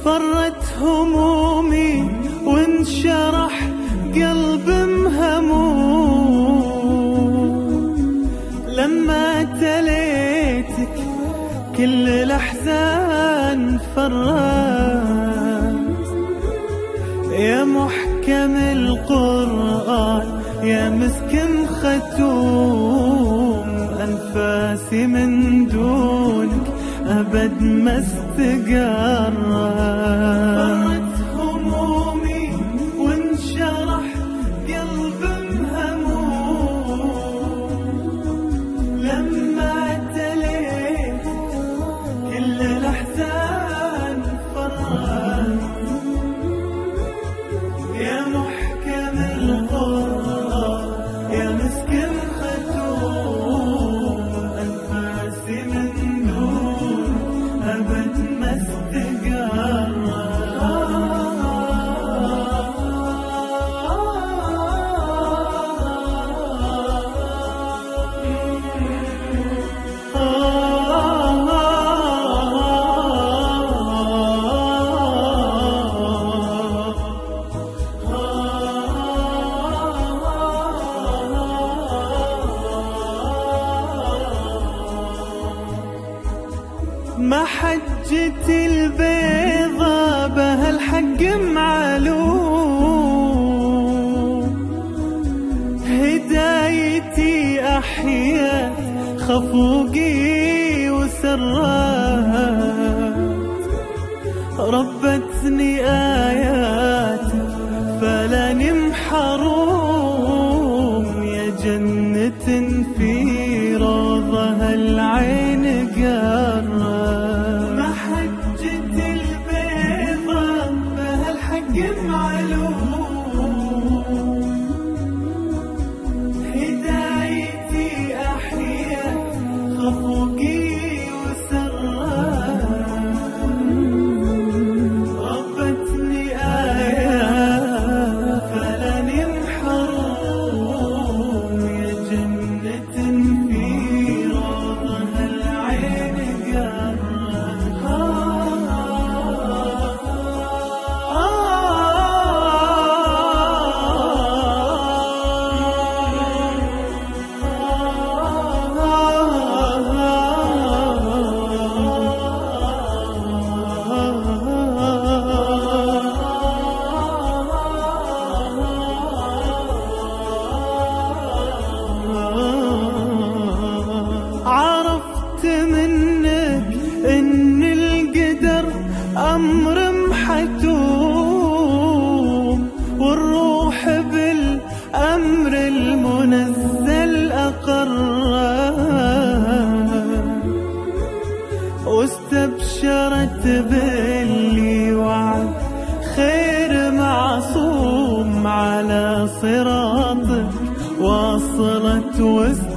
فرت همومي وانشرح قلب مهموم، لما تليتك كل الأحزان فرت. يا محكم القرآن يا مسكن ختوم، أنفاسي من دونك أبد ما استقرت. فرت همومي وانشرح قلب مهموم، لما تليت كل الأحزان فرت. يا محكم القرآن يا مسكن ختوم، أنفاسي من دون أبد ما استقرت. محجتي البيضة بها الحق معلوم، هدايتي أحيات خفوقي وسرات. ربتني آيات فلاني محروم، يا جنة في روضها العين قرت. محجتي البيضة بها الحق معلوم، هدايتي أحيات خفوقي وسرات. ربتني آيات فلاني محروم، يا جنة في روضها العين قرت. عرفت منك إن القدر أمر محتوم، والروح بالأمر المنزل أقرت، واستبشرت باللي وعد خير معصوم على صراطك واصلت